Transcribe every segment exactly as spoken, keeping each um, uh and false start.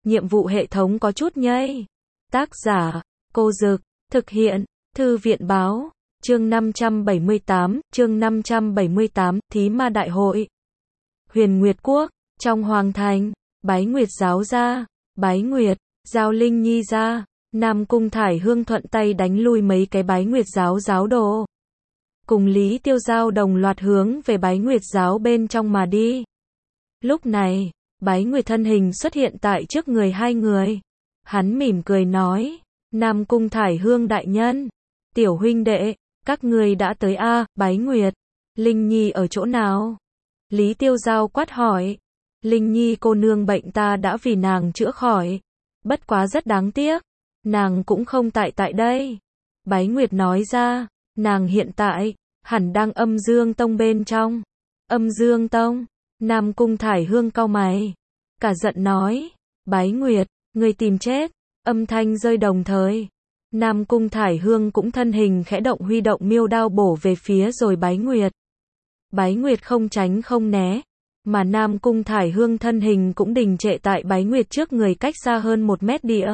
nhiệm vụ hệ thống có chút nhây. Tác giả, Cô Dực, thực hiện, Thư viện Báo, chương năm trăm bảy mươi tám, chương năm trăm bảy mươi tám, Thí Ma Đại Hội. Huyền Nguyệt Quốc, trong Hoàng Thành, Bái Nguyệt giáo ra, Bái Nguyệt, giao Linh Nhi ra, Nam Cung Thải Hương thuận tay đánh lui mấy cái Bái Nguyệt giáo giáo đồ. Cùng Lý Tiêu Giao đồng loạt hướng về Bái Nguyệt giáo bên trong mà đi. Lúc này, Bái Nguyệt thân hình xuất hiện tại trước người hai người. Hắn mỉm cười nói, Nam Cung Thải Hương đại nhân, tiểu huynh đệ, các người đã tới a, Bái Nguyệt, Linh Nhi ở chỗ nào? Lý Tiêu Giao quát hỏi, Linh Nhi cô nương bệnh ta đã vì nàng chữa khỏi, bất quá rất đáng tiếc, nàng cũng không tại tại đây. Bái Nguyệt nói ra, nàng hiện tại, hẳn đang Âm Dương Tông bên trong. Âm Dương Tông, Nam Cung Thải Hương cau mày, cả giận nói, Bái Nguyệt, người tìm chết, âm thanh rơi đồng thời. Nam Cung Thải Hương cũng thân hình khẽ động huy động miêu đao bổ về phía rồi Bái Nguyệt. Bái Nguyệt không tránh không né, mà Nam Cung Thải Hương thân hình cũng đình trệ tại Bái Nguyệt trước người cách xa hơn một mét địa.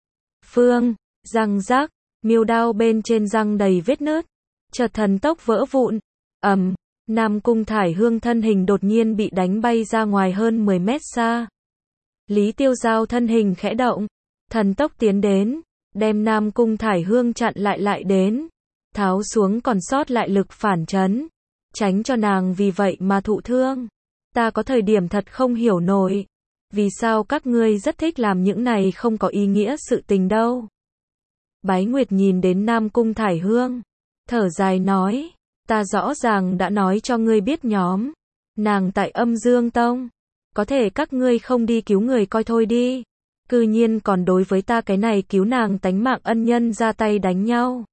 Phương, răng rác, miêu đao bên trên răng đầy vết nứt, chợt thần tốc vỡ vụn. Ầm, um, Nam Cung Thải Hương thân hình đột nhiên bị đánh bay ra ngoài hơn mười mét xa. Lý Tiêu Giao thân hình khẽ động, thần tốc tiến đến, đem Nam Cung Thải Hương chặn lại lại đến, tháo xuống còn sót lại lực phản chấn, tránh cho nàng vì vậy mà thụ thương. Ta có thời điểm thật không hiểu nổi, vì sao các ngươi rất thích làm những này không có ý nghĩa sự tình đâu. Bái Nguyệt nhìn đến Nam Cung Thải Hương, thở dài nói, ta rõ ràng đã nói cho ngươi biết nhóm, nàng tại Âm Dương Tông, có thể các ngươi không đi cứu người coi thôi đi, cư nhiên còn đối với ta cái này cứu nàng tánh mạng ân nhân ra tay đánh nhau.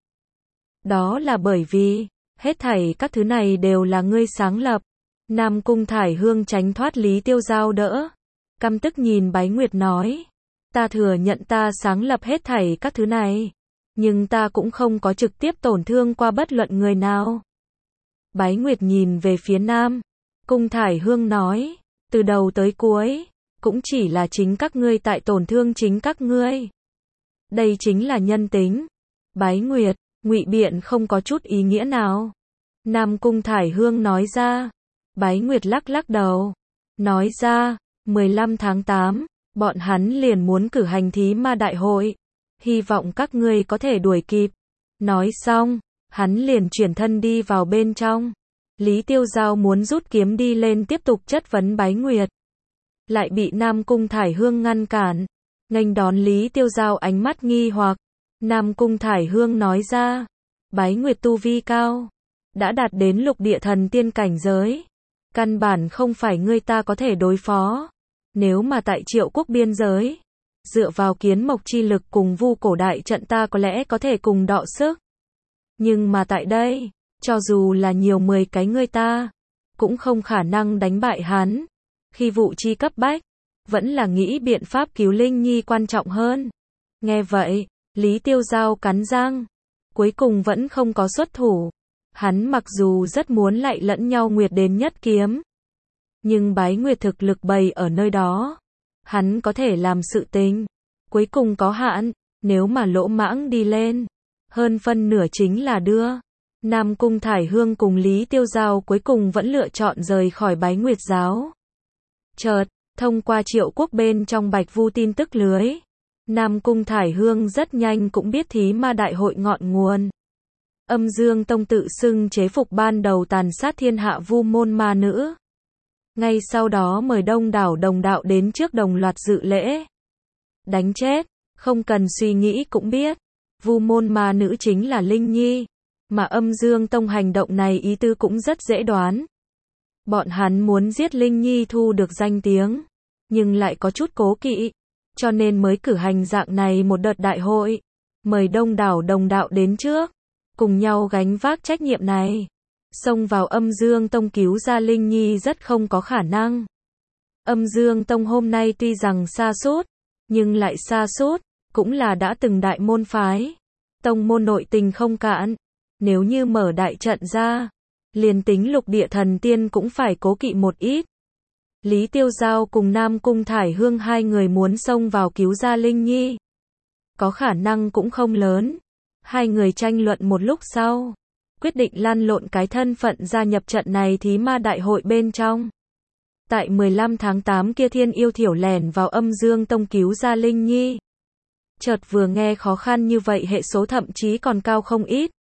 Đó là bởi vì, hết thảy các thứ này đều là ngươi sáng lập. Nam Cung Thải Hương tránh thoát Lý Tiêu Giao đỡ, căm tức nhìn Bái Nguyệt nói, ta thừa nhận ta sáng lập hết thảy các thứ này, nhưng ta cũng không có trực tiếp tổn thương qua bất luận người nào. Bái Nguyệt nhìn về phía Nam Cung Thải Hương nói, từ đầu tới cuối, cũng chỉ là chính các ngươi tại tổn thương chính các ngươi. Đây chính là nhân tính. Bái Nguyệt, ngụy biện không có chút ý nghĩa nào. Nam Cung Thải Hương nói ra. Bái Nguyệt lắc lắc đầu, nói ra, mười lăm tháng tám, bọn hắn liền muốn cử hành thí ma đại hội, hy vọng các ngươi có thể đuổi kịp. Nói xong, hắn liền chuyển thân đi vào bên trong. Lý Tiêu Giao muốn rút kiếm đi lên tiếp tục chất vấn Bái Nguyệt, lại bị Nam Cung Thải Hương ngăn cản. Nghênh đón Lý Tiêu Giao ánh mắt nghi hoặc, Nam Cung Thải Hương nói ra, Bái Nguyệt tu vi cao, đã đạt đến lục địa thần tiên cảnh giới, căn bản không phải ngươi ta có thể đối phó. Nếu mà tại Triệu Quốc biên giới, dựa vào kiến mộc chi lực cùng vu cổ đại trận ta có lẽ có thể cùng đọ sức. Nhưng mà tại đây, cho dù là nhiều mười cái ngươi ta, cũng không khả năng đánh bại hắn. Khi vụ chi cấp bách, vẫn là nghĩ biện pháp cứu Linh Nhi quan trọng hơn. Nghe vậy, Lý Tiêu Giao cắn răng, cuối cùng vẫn không có xuất thủ. Hắn mặc dù rất muốn lại lẫn nhau Nguyệt đến nhất kiếm, nhưng Bái Nguyệt thực lực bày ở nơi đó, hắn có thể làm sự tình, cuối cùng có hạn, nếu mà lỗ mãng đi lên, hơn phân nửa chính là đưa. Nam Cung Thải Hương cùng Lý Tiêu Giao cuối cùng vẫn lựa chọn rời khỏi Bái Nguyệt giáo. Chợt, thông qua Triệu Quốc bên trong Bạch Vu tin tức lưới, Nam Cung Thải Hương rất nhanh cũng biết thí ma đại hội ngọn nguồn. Âm Dương Tông tự xưng chế phục ban đầu tàn sát thiên hạ vu môn ma nữ. Ngay sau đó mời đông đảo đồng đạo đến trước đồng loạt dự lễ. Đánh chết, không cần suy nghĩ cũng biết, vu môn ma nữ chính là Linh Nhi, mà Âm Dương Tông hành động này ý tư cũng rất dễ đoán. Bọn hắn muốn giết Linh Nhi thu được danh tiếng, nhưng lại có chút cố kỵ, cho nên mới cử hành dạng này một đợt đại hội, mời đông đảo đồng đạo đến trước, cùng nhau gánh vác trách nhiệm này. Xông vào Âm Dương Tông cứu ra Linh Nhi rất không có khả năng. Âm Dương Tông hôm nay tuy rằng sa sút, nhưng lại sa sút, cũng là đã từng đại môn phái. Tông môn nội tình không cạn, nếu như mở đại trận ra, liền tính lục địa thần tiên cũng phải cố kỵ một ít. Lý Tiêu Giao cùng Nam Cung Thải Hương hai người muốn xông vào cứu Gia Linh Nhi. Có khả năng cũng không lớn. Hai người tranh luận một lúc sau, quyết định lăn lộn cái thân phận gia nhập trận này thí ma đại hội bên trong. Tại mười lăm tháng tám kia Thiên Yêu Thiểu lẻn vào Âm Dương Tông cứu Gia Linh Nhi. Chợt vừa nghe khó khăn như vậy hệ số thậm chí còn cao không ít.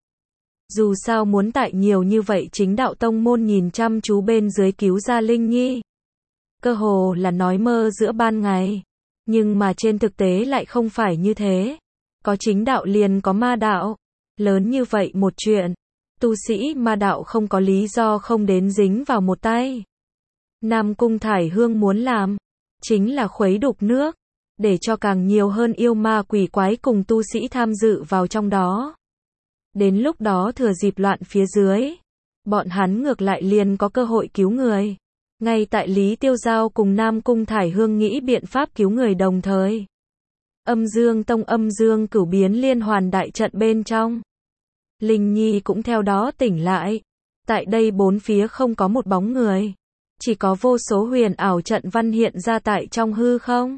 Dù sao muốn tại nhiều như vậy chính đạo tông môn nhìn chăm chú bên dưới cứu Gia Linh Nhi. Cơ hồ là nói mơ giữa ban ngày. Nhưng mà trên thực tế lại không phải như thế. Có chính đạo liền có ma đạo. Lớn như vậy một chuyện. Tu sĩ ma đạo không có lý do không đến dính vào một tay. Nam Cung Thải Hương muốn làm, chính là khuấy đục nước, để cho càng nhiều hơn yêu ma quỷ quái cùng tu sĩ tham dự vào trong đó. Đến lúc đó thừa dịp loạn phía dưới, bọn hắn ngược lại liền có cơ hội cứu người. Ngay tại Lý Tiêu Giao cùng Nam Cung Thải Hương nghĩ biện pháp cứu người đồng thời. Âm Dương Tông Âm Dương Cửu biến liên hoàn đại trận bên trong. Linh Nhi cũng theo đó tỉnh lại. Tại đây bốn phía không có một bóng người. Chỉ có vô số huyền ảo trận văn hiện ra tại trong hư không.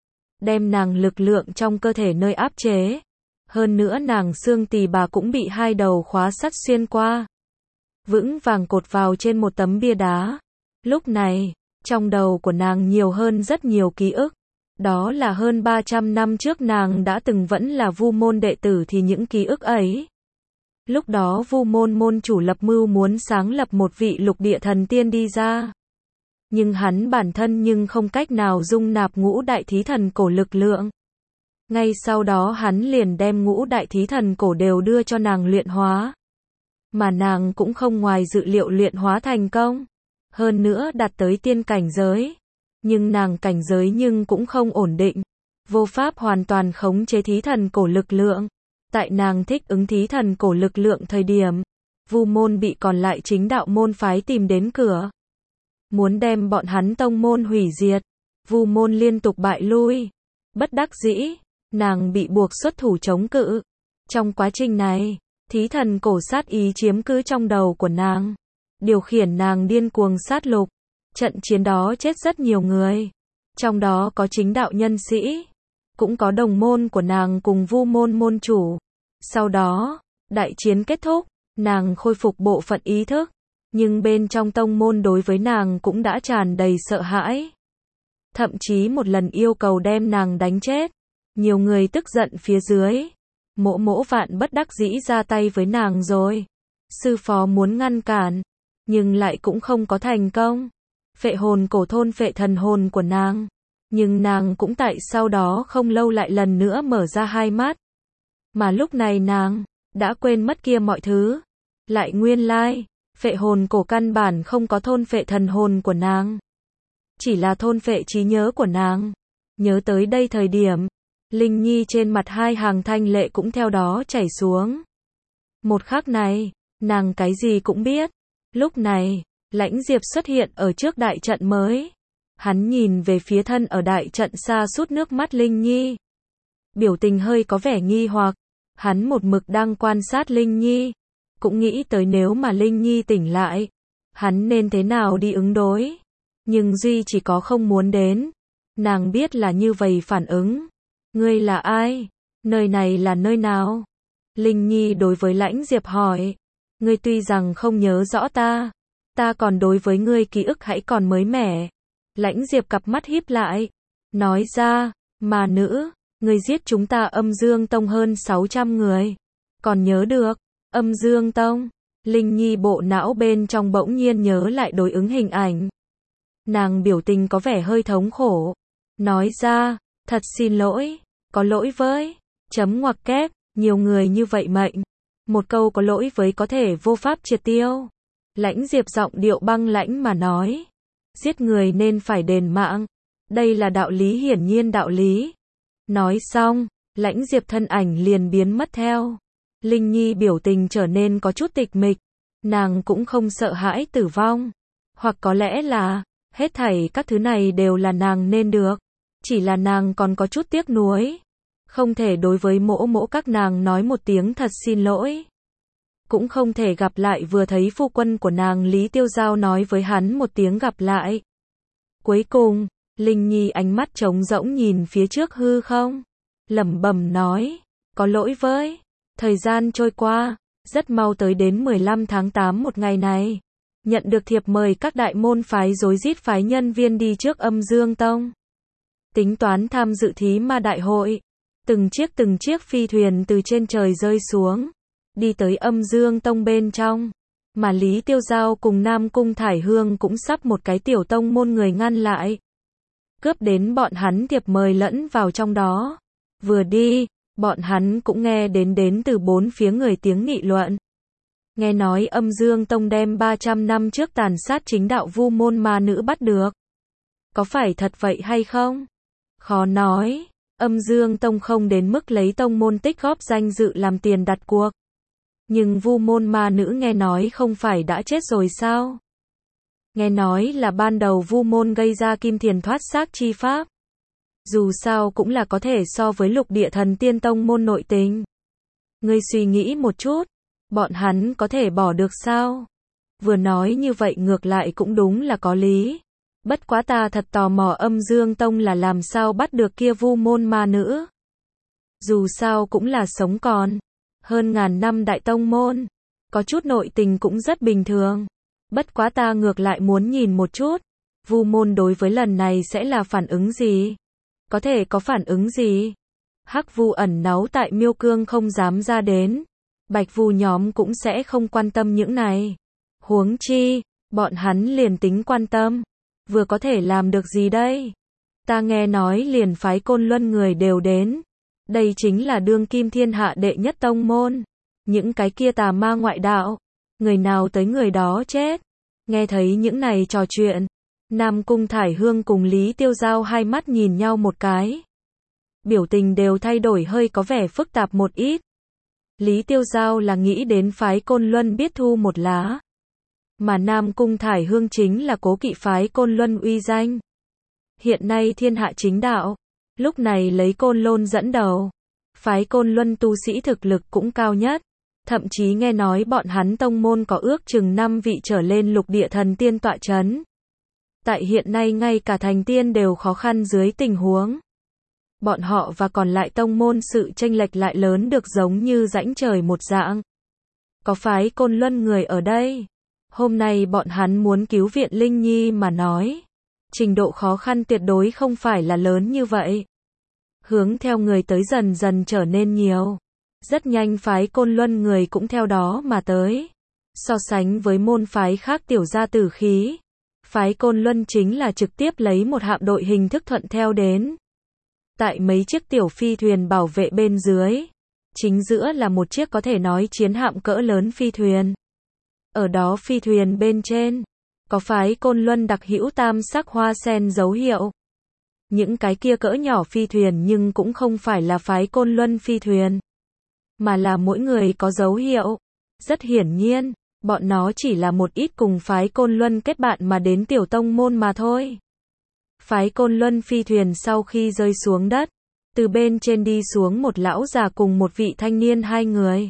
Đem nàng lực lượng trong cơ thể nơi áp chế. Hơn nữa nàng xương tỳ bà cũng bị hai đầu khóa sắt xuyên qua. Vững vàng cột vào trên một tấm bia đá. Lúc này, trong đầu của nàng nhiều hơn rất nhiều ký ức. Đó là hơn ba trăm năm trước nàng đã từng vẫn là Vu môn đệ tử thì những ký ức ấy. Lúc đó Vu môn môn chủ lập mưu muốn sáng lập một vị lục địa thần tiên đi ra. Nhưng hắn bản thân nhưng không cách nào dung nạp ngũ đại thí thần cổ lực lượng. Ngay sau đó hắn liền đem ngũ đại thí thần cổ đều đưa cho nàng luyện hóa. Mà nàng cũng không ngoài dự liệu luyện hóa thành công. Hơn nữa đạt tới tiên cảnh giới. Nhưng nàng cảnh giới nhưng cũng không ổn định. Vô pháp hoàn toàn khống chế thí thần cổ lực lượng. Tại nàng thích ứng thí thần cổ lực lượng thời điểm, Vu môn bị còn lại chính đạo môn phái tìm đến cửa. Muốn đem bọn hắn tông môn hủy diệt. Vu môn liên tục bại lui. Bất đắc dĩ, nàng bị buộc xuất thủ chống cự. Trong quá trình này, thí thần cổ sát ý chiếm cứ trong đầu của nàng. Điều khiển nàng điên cuồng sát lục. Trận chiến đó chết rất nhiều người. Trong đó có chính đạo nhân sĩ. Cũng có đồng môn của nàng cùng Vu môn môn chủ. Sau đó, đại chiến kết thúc, nàng khôi phục bộ phận ý thức. Nhưng bên trong tông môn đối với nàng cũng đã tràn đầy sợ hãi. Thậm chí một lần yêu cầu đem nàng đánh chết. Nhiều người tức giận phía dưới. Mỗ mỗ vạn bất đắc dĩ ra tay với nàng rồi. Sư phó muốn ngăn cản. Nhưng lại cũng không có thành công. Phệ hồn cổ thôn phệ thần hồn của nàng. Nhưng nàng cũng tại sau đó không lâu lại lần nữa mở ra hai mắt. Mà lúc này nàng đã quên mất kia mọi thứ. Lại nguyên lai, phệ hồn cổ căn bản không có thôn phệ thần hồn của nàng. Chỉ là thôn phệ trí nhớ của nàng. Nhớ tới đây thời điểm, Linh Nhi trên mặt hai hàng thanh lệ cũng theo đó chảy xuống. Một khắc này, nàng cái gì cũng biết. Lúc này, Lãnh Diệp xuất hiện ở trước đại trận mới. Hắn nhìn về phía thân ở đại trận xa sút nước mắt Linh Nhi. Biểu tình hơi có vẻ nghi hoặc. Hắn một mực đang quan sát Linh Nhi. Cũng nghĩ tới nếu mà Linh Nhi tỉnh lại. Hắn nên thế nào đi ứng đối. Nhưng duy chỉ có không muốn đến. Nàng biết là như vậy phản ứng. Ngươi là ai? Nơi này là nơi nào? Linh Nhi đối với Lãnh Diệp hỏi. Ngươi tuy rằng không nhớ rõ ta. Ta còn đối với ngươi ký ức hãy còn mới mẻ. Lãnh Diệp cặp mắt híp lại. Nói ra, mà nữ, ngươi giết chúng ta Âm Dương Tông hơn sáu trăm người. Còn nhớ được, Âm Dương Tông. Linh Nhi bộ não bên trong bỗng nhiên nhớ lại đối ứng hình ảnh. Nàng biểu tình có vẻ hơi thống khổ. Nói ra, thật xin lỗi, có lỗi với, chấm ngoặc kép, nhiều người như vậy mệnh. Một câu có lỗi với có thể vô pháp triệt tiêu. Lãnh Diệp giọng điệu băng lãnh mà nói. Giết người nên phải đền mạng. Đây là đạo lý hiển nhiên đạo lý. Nói xong, Lãnh Diệp thân ảnh liền biến mất theo. Linh Nhi biểu tình trở nên có chút tịch mịch. Nàng cũng không sợ hãi tử vong. Hoặc có lẽ là, hết thảy các thứ này đều là nàng nên được. Chỉ là nàng còn có chút tiếc nuối. Không thể đối với mỗ mỗ các nàng nói một tiếng thật xin lỗi. Cũng không thể gặp lại vừa thấy phu quân của nàng Lý Tiêu Giao nói với hắn một tiếng gặp lại. Cuối cùng, Linh Nhi ánh mắt trống rỗng nhìn phía trước hư không, lẩm bẩm nói, có lỗi với. Thời gian trôi qua, rất mau tới đến mười lăm tháng tám một ngày này. Nhận được thiệp mời các đại môn phái rối rít phái nhân viên đi trước Âm Dương Tông. Tính toán tham dự thí ma đại hội. Từng chiếc từng chiếc phi thuyền từ trên trời rơi xuống, đi tới Âm Dương Tông bên trong. Mà Lý Tiêu Giao cùng Nam Cung Thải Hương cũng sắp một cái tiểu tông môn người ngăn lại. Cướp đến bọn hắn thiệp mời lẫn vào trong đó. Vừa đi, bọn hắn cũng nghe đến đến từ bốn phía người tiếng nghị luận. Nghe nói Âm Dương Tông đem ba trăm năm trước tàn sát chính đạo vu môn ma nữ bắt được. Có phải thật vậy hay không? Khó nói, Âm Dương Tông không đến mức lấy tông môn tích góp danh dự làm tiền đặt cuộc. Nhưng vu môn ma nữ nghe nói không phải đã chết rồi sao? Nghe nói là ban đầu vu môn gây ra kim thiền thoát xác chi pháp. Dù sao cũng là có thể so với lục địa thần tiên tông môn nội tình. Ngươi suy nghĩ một chút, bọn hắn có thể bỏ được sao? Vừa nói như vậy ngược lại cũng đúng là có lý. Bất quá ta thật tò mò Âm Dương Tông là làm sao bắt được kia vu môn ma nữ. Dù sao cũng là sống còn. Hơn ngàn năm đại tông môn. Có chút nội tình cũng rất bình thường. Bất quá ta ngược lại muốn nhìn một chút. Vu môn đối với lần này sẽ là phản ứng gì? Có thể có phản ứng gì? Hắc vu ẩn náu tại Miêu Cương không dám ra đến. Bạch vu nhóm cũng sẽ không quan tâm những này. Huống chi, bọn hắn liền tính quan tâm. Vừa có thể làm được gì đây? Ta nghe nói liền phái Côn Luân người đều đến. Đây chính là đương kim thiên hạ đệ nhất tông môn. Những cái kia tà ma ngoại đạo. Người nào tới người đó chết. Nghe thấy những này trò chuyện. Nam Cung Thải Hương cùng Lý Tiêu Giao hai mắt nhìn nhau một cái. Biểu tình đều thay đổi hơi có vẻ phức tạp một ít. Lý Tiêu Giao là nghĩ đến phái Côn Luân biết thu một lá. Mà Nam Cung Thải Hương chính là cố kỵ phái Côn Luân uy danh. Hiện nay thiên hạ chính đạo. Lúc này lấy Côn Lôn dẫn đầu. Phái Côn Luân tu sĩ thực lực cũng cao nhất. Thậm chí nghe nói bọn hắn tông môn có ước chừng năm vị trở lên lục địa thần tiên tọa chấn. Tại hiện nay ngay cả thành tiên đều khó khăn dưới tình huống. Bọn họ và còn lại tông môn sự chênh lệch lại lớn được giống như rãnh trời một dạng. Có phái Côn Luân người ở đây. Hôm nay bọn hắn muốn cứu viện Linh Nhi mà nói. Trình độ khó khăn tuyệt đối không phải là lớn như vậy. Hướng theo người tới dần dần trở nên nhiều. Rất nhanh phái Côn Luân người cũng theo đó mà tới. So sánh với môn phái khác tiểu gia tử khí. Phái Côn Luân chính là trực tiếp lấy một hạm đội hình thức thuận theo đến. Tại mấy chiếc tiểu phi thuyền bảo vệ bên dưới. Chính giữa là một chiếc có thể nói chiến hạm cỡ lớn phi thuyền. Ở đó phi thuyền bên trên. Có phái Côn Luân đặc hữu tam sắc hoa sen dấu hiệu. Những cái kia cỡ nhỏ phi thuyền nhưng cũng không phải là phái Côn Luân phi thuyền. Mà là mỗi người có dấu hiệu. Rất hiển nhiên, bọn nó chỉ là một ít cùng phái Côn Luân kết bạn mà đến tiểu tông môn mà thôi. Phái Côn Luân phi thuyền sau khi rơi xuống đất, từ bên trên đi xuống một lão già cùng một vị thanh niên hai người.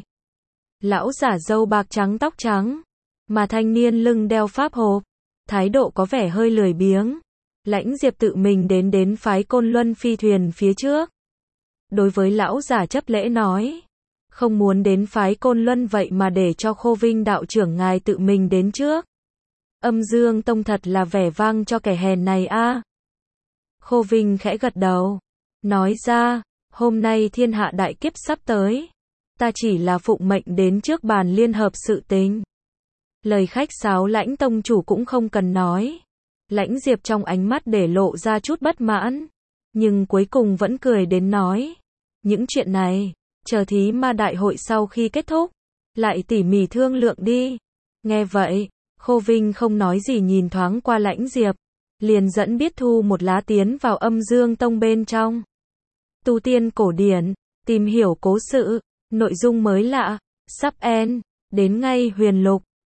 Lão giả râu bạc trắng tóc trắng, mà thanh niên lưng đeo pháp hộp, thái độ có vẻ hơi lười biếng. Lãnh Diệp tự mình đến đến phái Côn Luân phi thuyền phía trước. Đối với lão giả chấp lễ nói, không muốn đến phái Côn Luân vậy mà để cho Khô Vinh đạo trưởng ngài tự mình đến trước. Âm Dương Tông thật là vẻ vang cho kẻ hèn này a. Khô Vinh khẽ gật đầu, nói ra, hôm nay thiên hạ đại kiếp sắp tới. Ta chỉ là phụng mệnh đến trước bàn liên hợp sự tình. Lời khách sáo Lãnh tông chủ cũng không cần nói. Lãnh Diệp trong ánh mắt để lộ ra chút bất mãn. Nhưng cuối cùng vẫn cười đến nói. Những chuyện này, chờ thí ma đại hội sau khi kết thúc, lại tỉ mỉ thương lượng đi. Nghe vậy, Khô Vinh không nói gì nhìn thoáng qua Lãnh Diệp. Liền dẫn biết thu một lá tiến vào Âm Dương Tông bên trong. Tu tiên cổ điển, tìm hiểu cố sự, nội dung mới lạ, sắp end, đến ngay huyền lục.